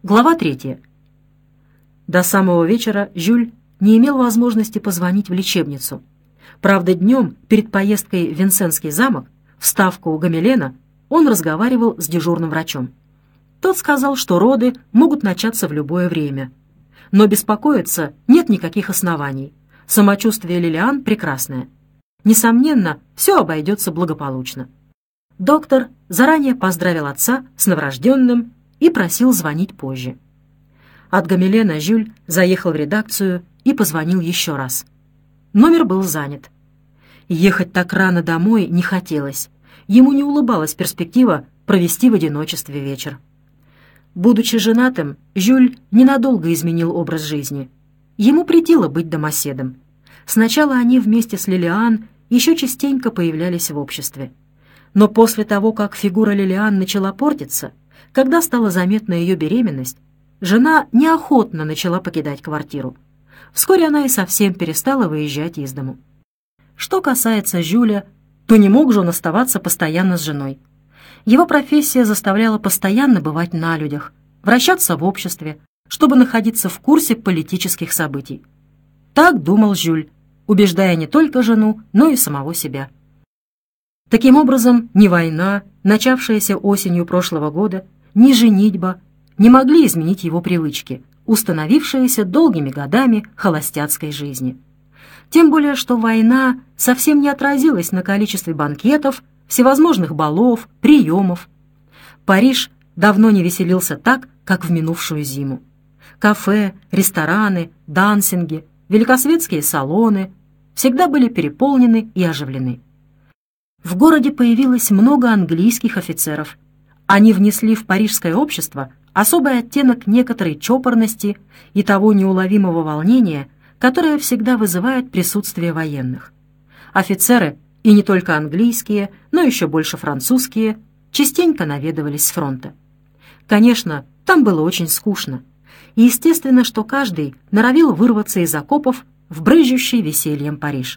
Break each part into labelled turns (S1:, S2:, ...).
S1: Глава 3. До самого вечера Жюль не имел возможности позвонить в лечебницу. Правда, днем, перед поездкой в Винсенский замок, в ставку у Гамилена, он разговаривал с дежурным врачом. Тот сказал, что роды могут начаться в любое время. Но беспокоиться нет никаких оснований. Самочувствие Лилиан прекрасное. Несомненно, все обойдется благополучно. Доктор заранее поздравил отца с новорожденным и просил звонить позже. От Гамилена Жюль заехал в редакцию и позвонил еще раз. Номер был занят. Ехать так рано домой не хотелось. Ему не улыбалась перспектива провести в одиночестве вечер. Будучи женатым, Жюль ненадолго изменил образ жизни. Ему претило быть домоседом. Сначала они вместе с Лилиан еще частенько появлялись в обществе. Но после того, как фигура Лилиан начала портиться, когда стала заметна ее беременность, жена неохотно начала покидать квартиру. Вскоре она и совсем перестала выезжать из дому. Что касается Жюля, то не мог же он оставаться постоянно с женой. Его профессия заставляла постоянно бывать на людях, вращаться в обществе, чтобы находиться в курсе политических событий. Так думал Жюль, убеждая не только жену, но и самого себя. Таким образом, ни война, начавшаяся осенью прошлого года, ни женитьба не могли изменить его привычки, установившиеся долгими годами холостяцкой жизни. Тем более, что война совсем не отразилась на количестве банкетов, всевозможных балов, приемов. Париж давно не веселился так, как в минувшую зиму. Кафе, рестораны, дансинги, великосветские салоны всегда были переполнены и оживлены. В городе появилось много английских офицеров. Они внесли в парижское общество особый оттенок некоторой чопорности и того неуловимого волнения, которое всегда вызывает присутствие военных. Офицеры, и не только английские, но еще больше французские, частенько наведывались с фронта. Конечно, там было очень скучно, и естественно, что каждый норовил вырваться из окопов в брызжущий весельем Париж.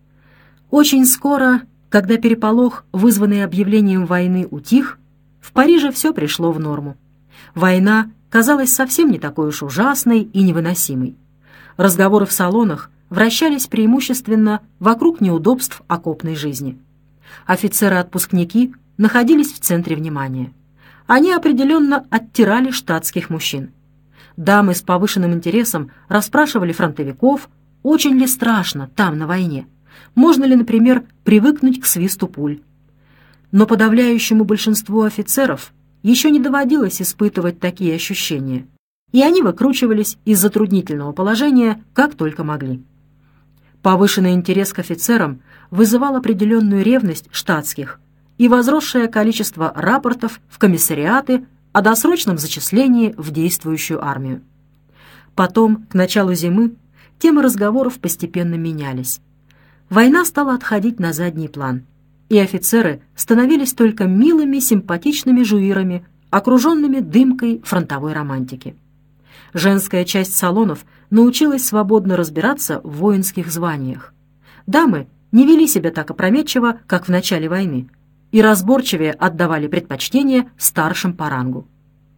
S1: Очень скоро, когда переполох, вызванный объявлением войны, утих, в Париже все пришло в норму. Война казалась совсем не такой уж ужасной и невыносимой. Разговоры в салонах вращались преимущественно вокруг неудобств окопной жизни. Офицеры-отпускники находились в центре внимания. Они определенно оттирали штатских мужчин. Дамы с повышенным интересом расспрашивали фронтовиков, очень ли страшно там на войне, можно ли, например, привыкнуть к свисту пуль. Но подавляющему большинству офицеров еще не доводилось испытывать такие ощущения, и они выкручивались из затруднительного положения как только могли. Повышенный интерес к офицерам вызывал определенную ревность штатских и возросшее количество рапортов в комиссариаты о досрочном зачислении в действующую армию. Потом, к началу зимы, темы разговоров постепенно менялись. Война стала отходить на задний план, и офицеры становились только милыми, симпатичными жуирами, окруженными дымкой фронтовой романтики. Женская часть салонов научилась свободно разбираться в воинских званиях. Дамы не вели себя так опрометчиво, как в начале войны, и разборчивее отдавали предпочтение старшим по рангу.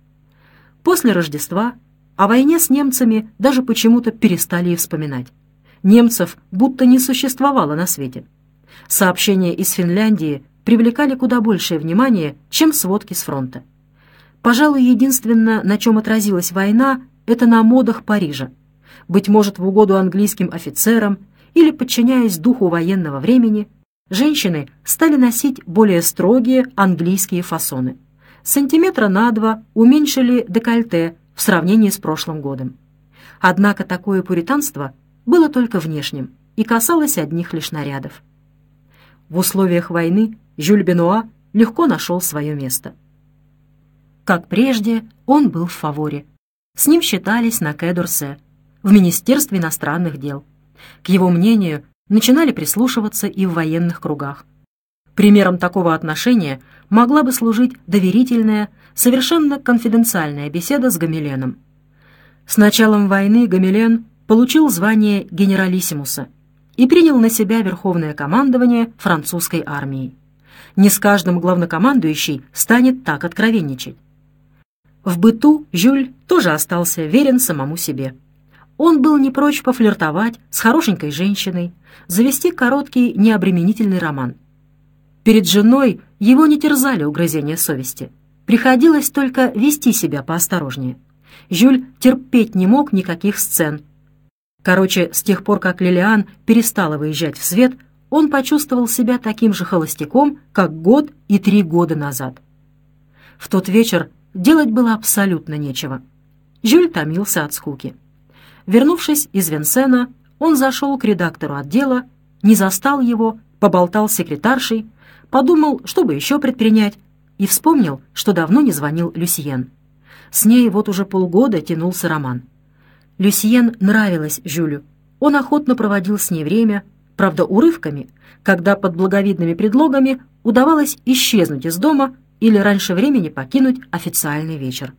S1: После Рождества о войне с немцами даже почему-то перестали и вспоминать. Немцев будто не существовало на свете. Сообщения из Финляндии привлекали куда большее внимание, чем сводки с фронта. Пожалуй, единственное, на чем отразилась война, это на модах Парижа. Быть может, в угоду английским офицерам или подчиняясь духу военного времени, женщины стали носить более строгие английские фасоны. Сантиметра на 2 уменьшили декольте в сравнении с прошлым годом. Однако такое пуританство было только внешним и касалось одних лишь нарядов. В условиях войны Жюль Бенуа легко нашел свое место. Как прежде, он был в фаворе. С ним считались на Кэ д'Орсе, в Министерстве иностранных дел. К его мнению начинали прислушиваться и в военных кругах. Примером такого отношения могла бы служить доверительная, совершенно конфиденциальная беседа с Гамиленом. С началом войны Гамилен получил звание генералиссимуса и принял на себя верховное командование французской армией. Не с каждым главнокомандующий станет так откровенничать. В быту Жюль тоже остался верен самому себе. Он был не прочь пофлиртовать с хорошенькой женщиной, завести короткий необременительный роман. Перед женой его не терзали угрызения совести. Приходилось только вести себя поосторожнее. Жюль терпеть не мог никаких сцен. Короче, с тех пор, как Лилиан перестала выезжать в свет, он почувствовал себя таким же холостяком, как год и 3 года назад. В тот вечер делать было абсолютно нечего. Жюль томился от скуки. Вернувшись из Винсена, он зашел к редактору отдела, не застал его, поболтал с секретаршей, подумал, что бы еще предпринять, и вспомнил, что давно не звонил Люсьен. С ней вот уже полгода тянулся роман. Люсьен нравилась Жюлю. Он охотно проводил с ней время, правда, урывками, когда под благовидными предлогами удавалось исчезнуть из дома или раньше времени покинуть официальный вечер.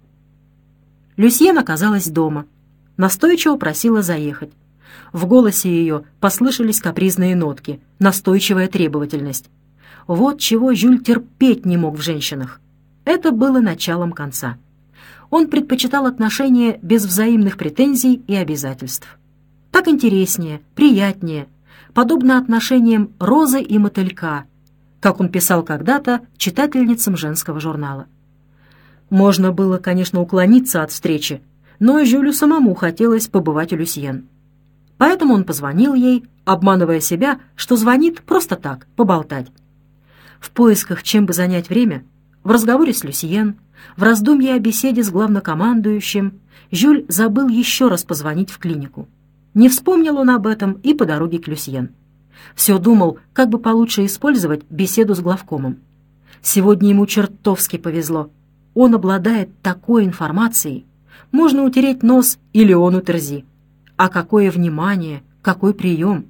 S1: Люсьен оказалась дома. Настойчиво просила заехать. В голосе ее послышались капризные нотки, настойчивая требовательность. Вот чего Жюль терпеть не мог в женщинах. Это было началом конца. Он предпочитал отношения без взаимных претензий и обязательств. Так интереснее, приятнее, подобно отношениям розы и мотылька, как он писал когда-то читательницам женского журнала. Можно было, конечно, уклониться от встречи, но Жюлю самому хотелось побывать у Люсьен. Поэтому он позвонил ей, обманывая себя, что звонит просто так, поболтать. В поисках, чем бы занять время, в разговоре с Люсьен, в раздумье о беседе с главнокомандующим, Жюль забыл еще раз позвонить в клинику. Не вспомнил он об этом и по дороге к Люсьен. Все думал, как бы получше использовать беседу с главкомом. Сегодня ему чертовски повезло. Он обладает такой информацией. Можно утереть нос и Леону Терзи. А какое внимание, какой прием!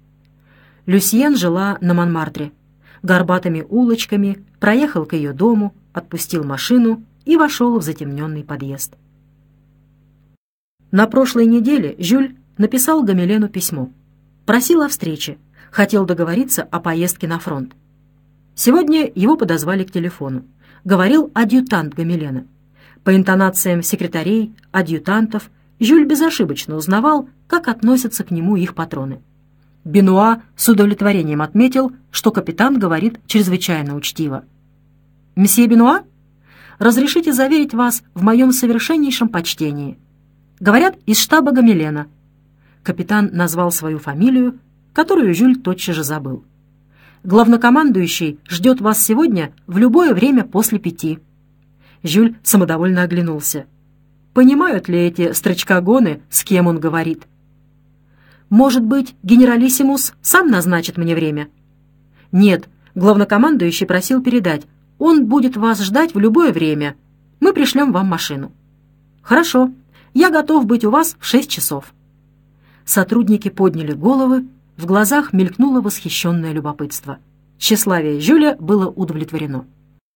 S1: Люсьен жила на Монмартре. Горбатыми улочками проехал к ее дому, отпустил машину и вошел в затемненный подъезд. На прошлой неделе Жюль написал Гамелену письмо. Просил о встрече, хотел договориться о поездке на фронт. Сегодня его подозвали к телефону. Говорил адъютант Гамелена. По интонациям секретарей, адъютантов, Жюль безошибочно узнавал, как относятся к нему их патроны. Бенуа с удовлетворением отметил, что капитан говорит чрезвычайно учтиво. «Месье Бенуа, разрешите заверить вас в моем совершеннейшем почтении. Говорят, из штаба Гамелена». Капитан назвал свою фамилию, которую Жюль тотчас же забыл. «Главнокомандующий ждет вас сегодня в любое время после 5». Жюль самодовольно оглянулся. Понимают ли эти строчкогоны, с кем он говорит? «Может быть, генералиссимус сам назначит мне время?» «Нет, главнокомандующий просил передать. Он будет вас ждать в любое время. Мы пришлем вам машину». «Хорошо, я готов быть у вас в 6 часов». Сотрудники подняли головы, в глазах мелькнуло восхищенное любопытство. Тщеславие Жюля было удовлетворено.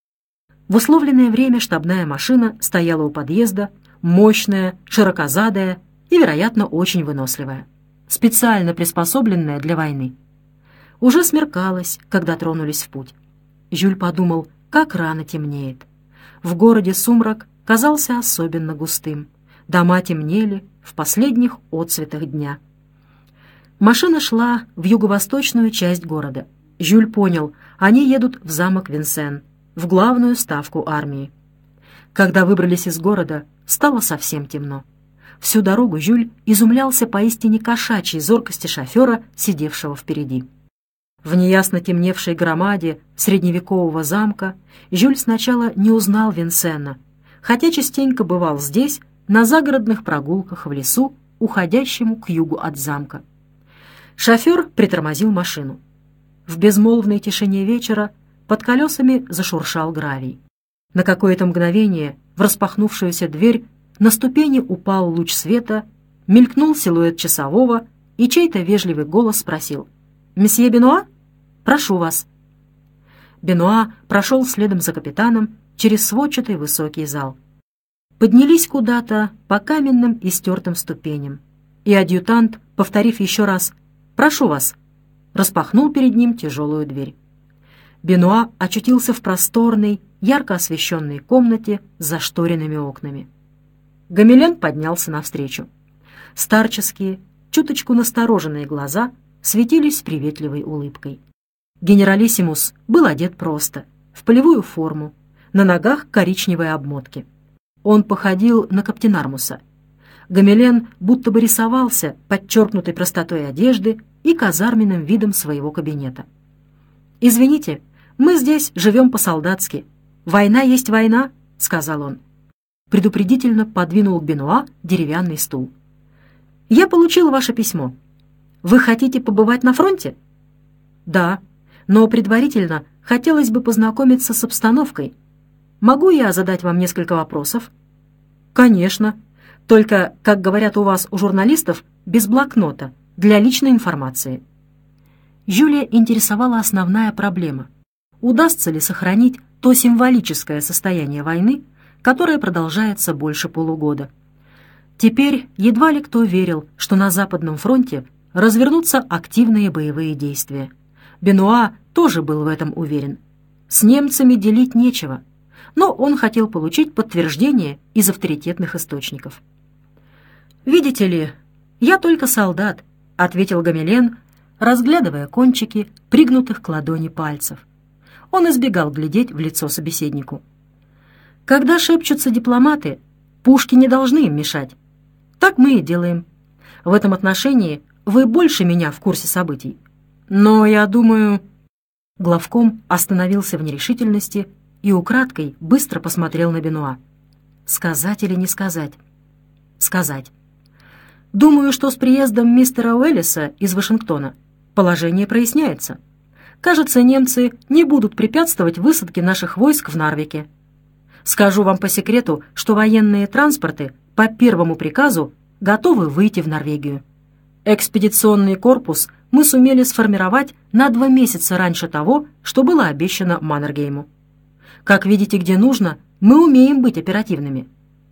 S1: В условленное время штабная машина стояла у подъезда, мощная, широкозадая и, вероятно, очень выносливая, специально приспособленная для войны. Уже смеркалось, когда тронулись в путь. Жюль подумал, как рано темнеет. В городе сумрак казался особенно густым. Дома темнели в последних отсветах дня. Машина шла в юго-восточную часть города. Жюль понял, они едут в замок Винсен, в главную ставку армии. Когда выбрались из города, стало совсем темно. Всю дорогу Жюль изумлялся поистине кошачьей зоркости шофера, сидевшего впереди. В неясно темневшей громаде средневекового замка Жюль сначала не узнал Винсена, хотя частенько бывал здесь, на загородных прогулках в лесу, уходящему к югу от замка. Шофер притормозил машину. В безмолвной тишине вечера под колесами зашуршал гравий. На какое-то мгновение в распахнувшуюся дверь на ступени упал луч света, мелькнул силуэт часового, и чей-то вежливый голос спросил: «Месье Бенуа? Прошу вас». Бенуа прошел следом за капитаном через сводчатый высокий зал. Поднялись куда-то по каменным и стертым ступеням, и адъютант, повторив еще раз «Прошу вас», распахнул перед ним тяжелую дверь. Бенуа очутился в просторной, ярко освещенной комнате с зашторенными окнами. Гамилен поднялся навстречу. Старческие, чуточку настороженные глаза светились приветливой улыбкой. Генералиссимус был одет просто, в полевую форму, на ногах коричневые обмотки. Он походил на каптенармуса. Гамилен будто бы рисовался подчеркнутой простотой одежды и казарменным видом своего кабинета. «Извините, мы здесь живем по-солдатски. Война есть война», — сказал он. Предупредительно подвинул к Бенуа деревянный стул. «Я получил ваше письмо. Вы хотите побывать на фронте?» «Да, но предварительно хотелось бы познакомиться с обстановкой. Могу я задать вам несколько вопросов?» «Конечно. Только, как говорят у вас, у журналистов, без блокнота, для личной информации». Жюля интересовала основная проблема. Удастся ли сохранить то символическое состояние войны, которое продолжается больше полугода? Теперь едва ли кто верил, что на Западном фронте развернутся активные боевые действия. Бенуа тоже был в этом уверен. С немцами делить нечего, но он хотел получить подтверждение из авторитетных источников. «Видите ли, я только солдат», — ответил Гамилен, разглядывая кончики пригнутых к ладони пальцев. Он избегал глядеть в лицо собеседнику. «Когда шепчутся дипломаты, пушки не должны им мешать. Так мы и делаем. В этом отношении вы больше меня в курсе событий. Но я думаю...» Главком остановился в нерешительности и украдкой быстро посмотрел на Бенуа. «Сказать или не сказать?» «Сказать. Думаю, что с приездом мистера Уэллиса из Вашингтона положение проясняется. Кажется, немцы не будут препятствовать высадке наших войск в Нарвике. Скажу вам по секрету, что военные транспорты по первому приказу готовы выйти в Норвегию. Экспедиционный корпус мы сумели сформировать на 2 месяца раньше того, что было обещано Маннергейму. Как видите, где нужно, мы умеем быть оперативными».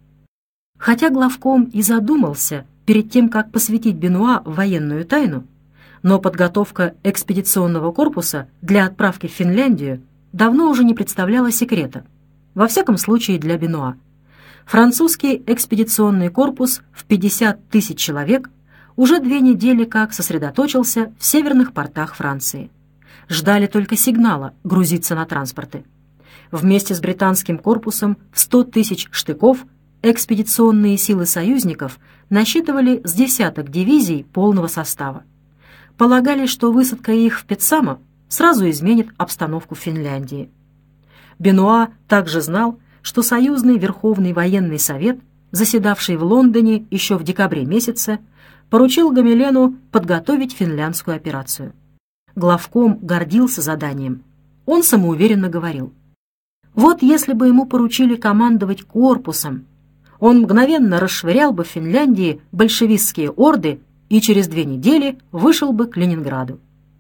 S1: Хотя главком и задумался перед тем, как посвятить Бенуа в военную тайну, но подготовка экспедиционного корпуса для отправки в Финляндию давно уже не представляла секрета, во всяком случае для Бенуа. Французский экспедиционный корпус в 50 тысяч человек уже 2 недели как сосредоточился в северных портах Франции. Ждали только сигнала грузиться на транспорты. Вместе с британским корпусом в 100 тысяч штыков экспедиционные силы союзников насчитывали с десяток дивизий полного состава. Полагали, что высадка их в Петсамо сразу изменит обстановку в Финляндии. Бенуа также знал, что Союзный Верховный военный совет, заседавший в Лондоне еще в декабре месяце, поручил Гамилену подготовить финляндскую операцию. Главком гордился заданием. Он самоуверенно говорил: «Вот если бы ему поручили командовать корпусом, он мгновенно расшвырял бы в Финляндии большевистские орды и через 2 недели вышел бы к Ленинграду».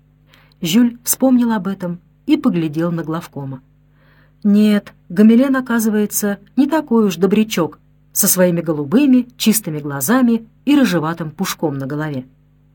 S1: Жюль вспомнил об этом и поглядел на главкома. Нет, Гамилен, оказывается, не такой уж добрячок, со своими голубыми, чистыми глазами и рыжеватым пушком на голове.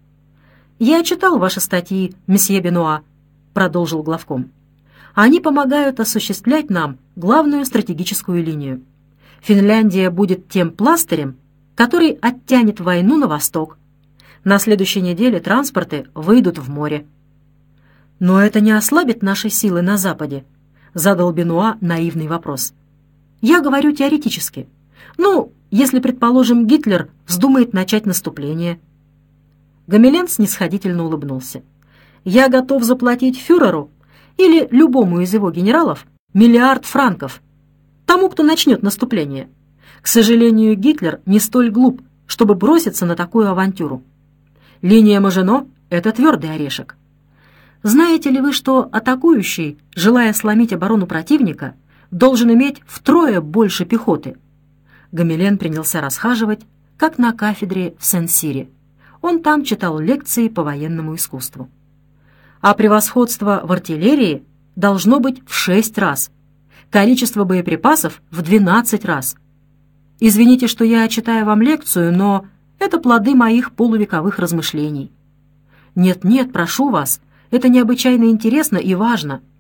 S1: «Я читал ваши статьи, месье Бенуа», — продолжил главком. «Они помогают осуществлять нам главную стратегическую линию. Финляндия будет тем пластырем, который оттянет войну на восток. На следующей неделе транспорты выйдут в море». «Но это не ослабит наши силы на Западе?» — задал Бенуа наивный вопрос. «Я говорю теоретически. Ну, если, предположим, Гитлер вздумает начать наступление». Гамилен снисходительно улыбнулся. «Я готов заплатить фюреру или любому из его генералов 1 миллиард франков, тому, кто начнет наступление. К сожалению, Гитлер не столь глуп, чтобы броситься на такую авантюру. Линия Мажино — это твердый орешек. Знаете ли вы, что атакующий, желая сломить оборону противника, должен иметь втрое больше пехоты?» Гамилен принялся расхаживать, как на кафедре в Сен-Сире. Он там читал лекции по военному искусству. «А превосходство в артиллерии должно быть в 6 раз, количество боеприпасов в 12 раз. Извините, что я читаю вам лекцию, но это плоды моих полувековых размышлений. Нет-нет, прошу вас, это необычайно интересно и важно.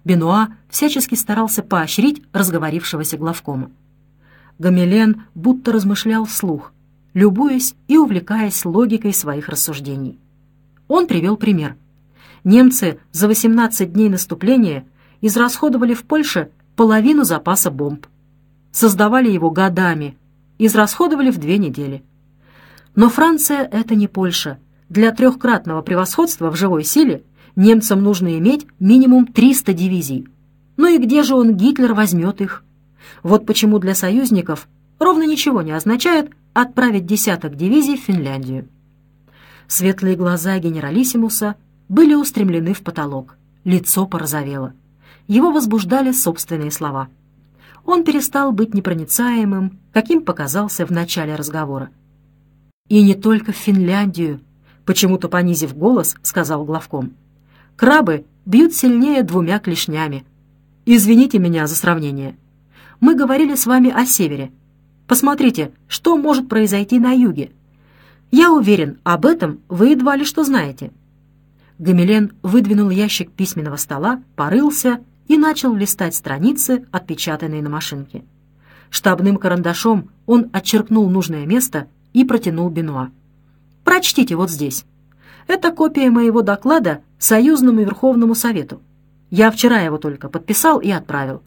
S1: Бенуа всячески старался поощрить разговорившегося главкома. Гамилен будто размышлял вслух, любуясь и увлекаясь логикой своих рассуждений. Он привел пример. Немцы за 18 дней наступления израсходовали в Польше половину запаса бомб. Создавали его годами, израсходовали в 2 недели. Но Франция — это не Польша. Для 3-кратного превосходства в живой силе немцам нужно иметь минимум 300 дивизий. Ну и где же он, Гитлер, возьмет их? Вот почему для союзников ровно ничего не означает отправить десяток дивизий в Финляндию. Светлые глаза генералиссимуса были устремлены в потолок, лицо порозовело. Его возбуждали собственные слова. Он перестал быть непроницаемым, каким показался в начале разговора. «И не только в Финляндию», — почему-то понизив голос, сказал главком. «Крабы бьют сильнее 2 клешнями. Извините меня за сравнение. Мы говорили с вами о севере. Посмотрите, что может произойти на юге. Я уверен, об этом вы едва ли что знаете». Гамилен выдвинул ящик письменного стола, порылся и начал листать страницы, отпечатанные на машинке. Штабным карандашом он отчеркнул нужное место и протянул Бенуа. «Прочтите вот здесь. Это копия моего доклада Союзному Верховному Совету. Я вчера его только подписал и отправил».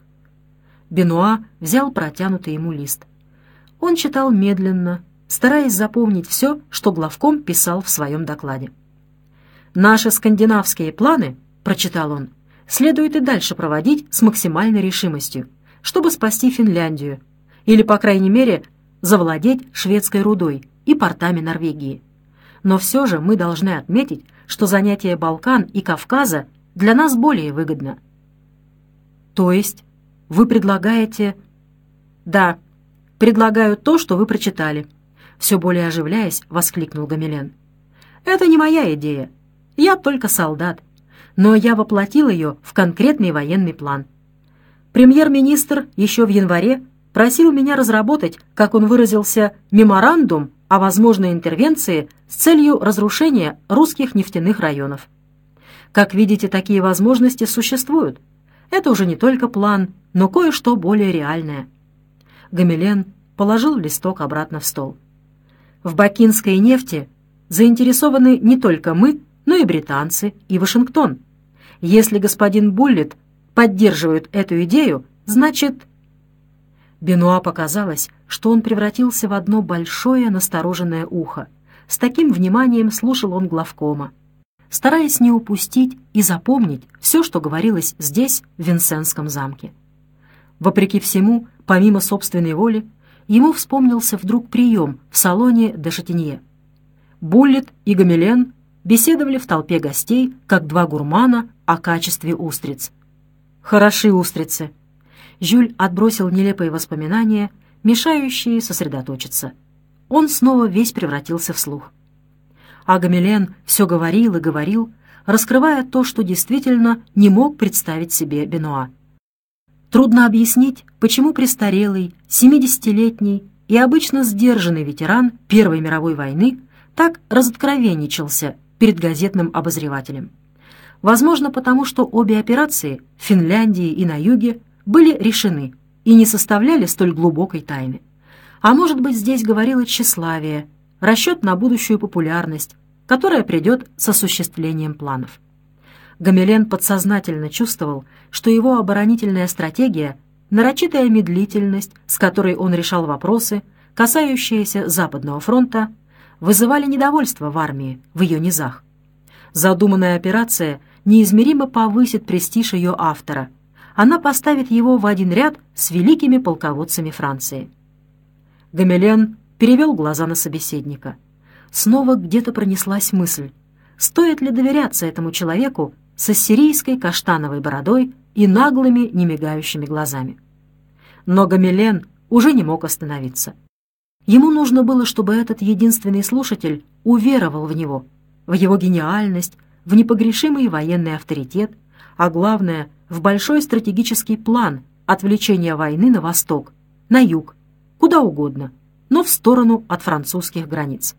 S1: Бенуа взял протянутый ему лист. Он читал медленно, стараясь запомнить все, что главком писал в своем докладе. «Наши скандинавские планы, — прочитал он, — следует и дальше проводить с максимальной решимостью, чтобы спасти Финляндию, или, по крайней мере, завладеть шведской рудой и портами Норвегии. Но все же мы должны отметить, что занятие Балкан и Кавказа для нас более выгодно». «То есть вы предлагаете...» «Да, предлагаю то, что вы прочитали», — все более оживляясь, воскликнул Гамилен. «Это не моя идея. Я только солдат, но я воплотил ее в конкретный военный план. Премьер-министр еще в январе просил меня разработать, как он выразился, меморандум о возможной интервенции с целью разрушения русских нефтяных районов. Как видите, такие возможности существуют. Это уже не только план, но кое-что более реальное». Гамилен положил листок обратно в стол. «В бакинской нефти заинтересованы не только мы, но и британцы, и Вашингтон. Если господин Буллит поддерживает эту идею, значит...» Бенуа показалось, что он превратился в одно большое настороженное ухо. С таким вниманием слушал он главкома, стараясь не упустить и запомнить все, что говорилось здесь, в Винсенском замке. Вопреки всему, помимо собственной воли, ему вспомнился вдруг прием в салоне де Шатинье. Буллит и Гамилен беседовали в толпе гостей, как 2 гурмана о качестве устриц. Хороши устрицы. Жюль отбросил нелепые воспоминания, мешающие сосредоточиться. Он снова весь превратился в слух. А Гамилен все говорил и говорил, раскрывая то, что действительно не мог представить себе Бенуа. Трудно объяснить, почему престарелый, 70-летний и обычно сдержанный ветеран Первой мировой войны так разоткровенничался перед газетным обозревателем. Возможно, потому что обе операции в Финляндии и на юге были решены и не составляли столь глубокой тайны. А может быть, здесь говорило тщеславие, расчет на будущую популярность, которая придет с осуществлением планов. Гамилен подсознательно чувствовал, что его оборонительная стратегия, нарочитая медлительность, с которой он решал вопросы, касающиеся Западного фронта, вызывали недовольство в армии, в ее низах. Задуманная операция неизмеримо повысит престиж ее автора. Она поставит его в один ряд с великими полководцами Франции. Гамилен перевел глаза на собеседника. Снова где-то пронеслась мысль, стоит ли доверяться этому человеку с ассирийской каштановой бородой и наглыми, немигающими глазами. Но Гамилен уже не мог остановиться. Ему нужно было, чтобы этот единственный слушатель уверовал в него, в его гениальность, в непогрешимый военный авторитет, а главное, в большой стратегический план отвлечения войны на восток, на юг, куда угодно, но в сторону от французских границ.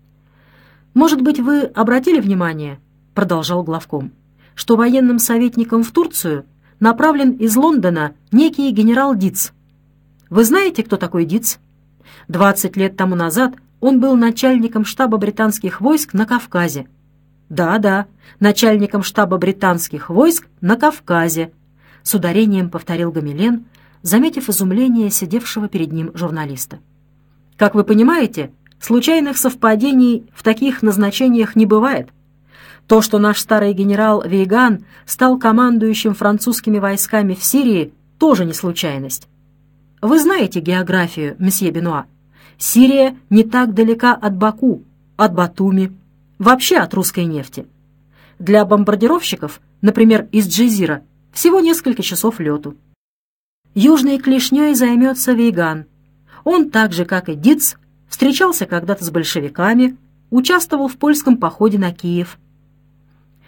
S1: «Может быть, вы обратили внимание, — продолжал главком, — что военным советником в Турцию направлен из Лондона некий генерал Диц. Вы знаете, кто такой Диц? 20 лет тому назад он был начальником штаба британских войск на Кавказе. Да, начальником штаба британских войск на Кавказе, с ударением повторил Гамилен, заметив изумление сидевшего перед ним журналиста. Как вы понимаете, случайных совпадений в таких назначениях не бывает. То, что наш старый генерал Вейган стал командующим французскими войсками в Сирии, тоже не случайность. Вы знаете географию, месье Бенуа. Сирия не так далека от Баку, от Батуми, вообще от русской нефти. Для бомбардировщиков, например, из Джезира, всего несколько часов лету. Южной клешней займется Вейган. Он, так же, как и Диц, встречался когда-то с большевиками, участвовал в польском походе на Киев.